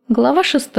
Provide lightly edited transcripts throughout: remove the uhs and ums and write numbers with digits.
Глава 6.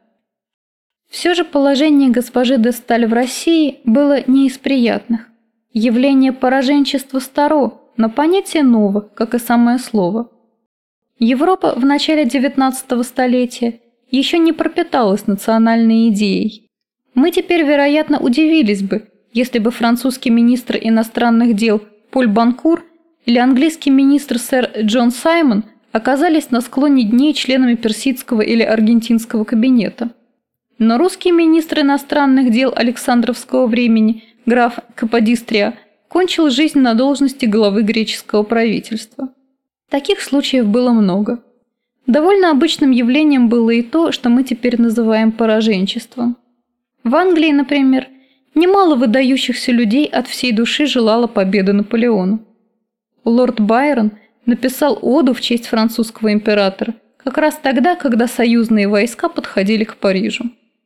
Все же положение госпожи де Сталь в России было не из приятных. Явление пораженчества старо, но понятие ново, как и самое слово. Европа в начале XIX столетия еще не пропиталась национальной идеей. Мы теперь, вероятно, удивились бы, если бы французский министр иностранных дел Поль Банкур или английский министр сэр Джон Саймон оказались на склоне дней членами персидского или аргентинского кабинета. Но русский министр иностранных дел Александровского времени, граф Каподистрия, кончил жизнь на должности главы греческого правительства. Таких случаев было много. Довольно обычным явлением было и то, что мы теперь называем пораженчеством. В Англии, например, немало выдающихся людей от всей души желало победы Наполеону. Лорд Байрон написал оду в честь французского императора как раз тогда, когда союзные войска подходили к Парижу.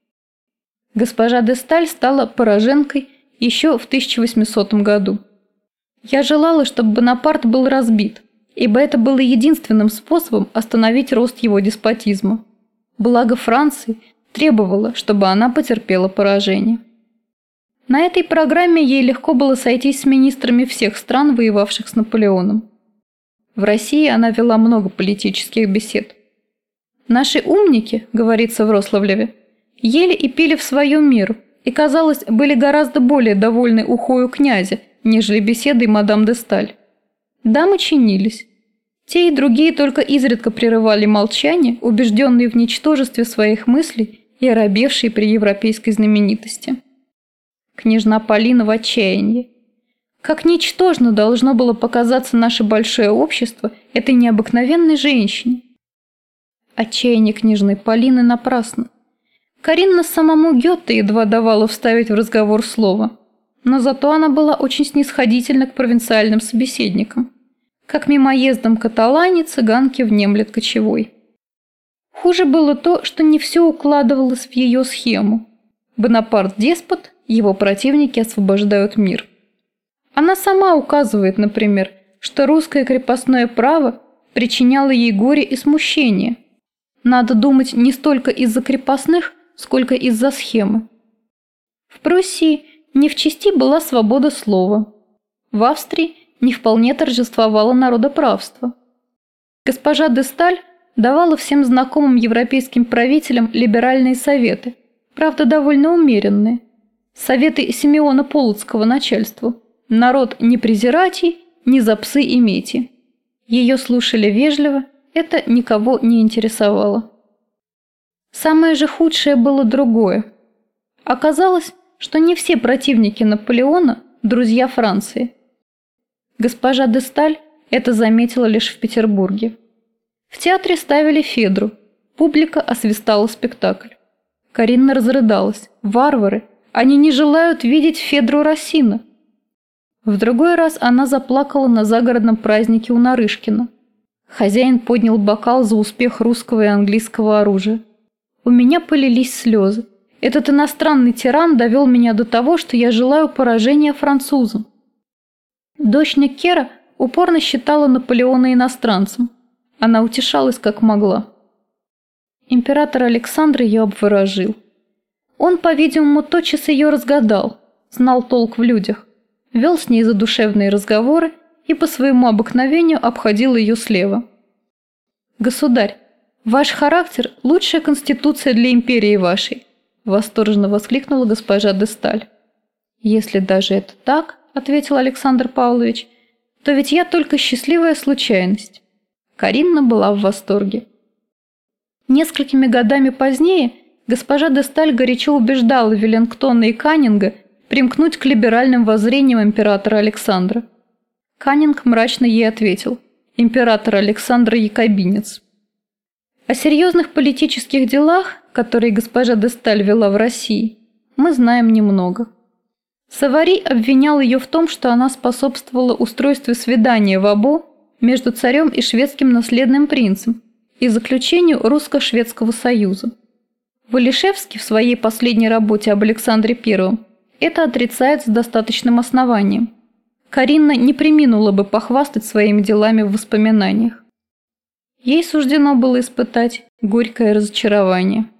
Госпожа де Сталь стала пораженкой еще в 1800 году. Я желала, чтобы Бонапарт был разбит, ибо это было единственным способом остановить рост его деспотизма. Благо Франции требовало, чтобы она потерпела поражение. На этой программе ей легко было сойтись с министрами всех стран, воевавших с Наполеоном. В России она вела много политических бесед. «Наши умники, — говорится в Рославлеве, — ели и пили в свою меру и, казалось, были гораздо более довольны ухою князя, нежели беседой мадам де Сталь. Дамы чинились. Те и другие только изредка прерывали молчание, убежденные в ничтожестве своих мыслей и оробевшие при европейской знаменитости. Княжна Полина в отчаянии. Как ничтожно должно было показаться наше большое общество этой необыкновенной женщине. Отчаяние княжны Полины напрасно. Каренина самому Гёте едва давала вставить в разговор слово, но зато она была очень снисходительна к провинциальным собеседникам. Как мимоездом каталане цыганке внемлет кочевой. Хуже было то, что не все укладывалось в ее схему. Бонапарт деспот, его противники освобождают мир. Она сама указывает, например, что русское крепостное право причиняло ей горе и смущение. Надо думать не столько из-за крепостных, сколько из-за схемы. В Пруссии не в чести была свобода слова. В Австрии не вполне торжествовало народоправство. Госпожа де Сталь давала всем знакомым европейским правителям либеральные советы, правда довольно умеренные. Советы Симеона Полоцкого начальству. Народ не презирати, ни за псы имети. Ее слушали вежливо, это никого не интересовало. Самое же худшее было другое. Оказалось, что не все противники Наполеона – друзья Франции. Госпожа де Сталь это заметила лишь в Петербурге. В театре ставили Федру, публика освистала спектакль. Каренина разрыдалась. Варвары, они не желают видеть Федру Рассина. В другой раз она заплакала на загородном празднике у Нарышкина. Хозяин поднял бокал за успех русского и английского оружия. У меня полились слезы. Этот иностранный тиран довел меня до того, что я желаю поражения французам. Дочь Неккера упорно считала Наполеона иностранцем. Она утешалась как могла. Император Александр ее обворожил. Он, по-видимому, тотчас ее разгадал, знал толк в людях, вел с ней задушевные разговоры и по своему обыкновению обходил ее слева. «Государь, ваш характер – лучшая конституция для империи вашей», – восторженно воскликнула госпожа де Сталь. «Если даже это так, – ответил Александр Павлович, – то ведь я только счастливая случайность». Каренина была в восторге. Несколькими годами позднее госпожа де Сталь горячо убеждала Веллингтона и Каннинга примкнуть к либеральным воззрениям императора Александра. Каннинг мрачно ей ответил: «Император Александр якобинец». О серьезных политических делах, которые госпожа де Сталь вела в России, мы знаем немного. Савари обвинял ее в том, что она способствовала устройству свидания в Або между царем и шведским наследным принцем и заключению русско-шведского союза. Валишевский в своей последней работе об Александре I это отрицает с достаточным основанием. Каренина не преминула бы похвастать своими делами в воспоминаниях. ей суждено было испытать горькое разочарование.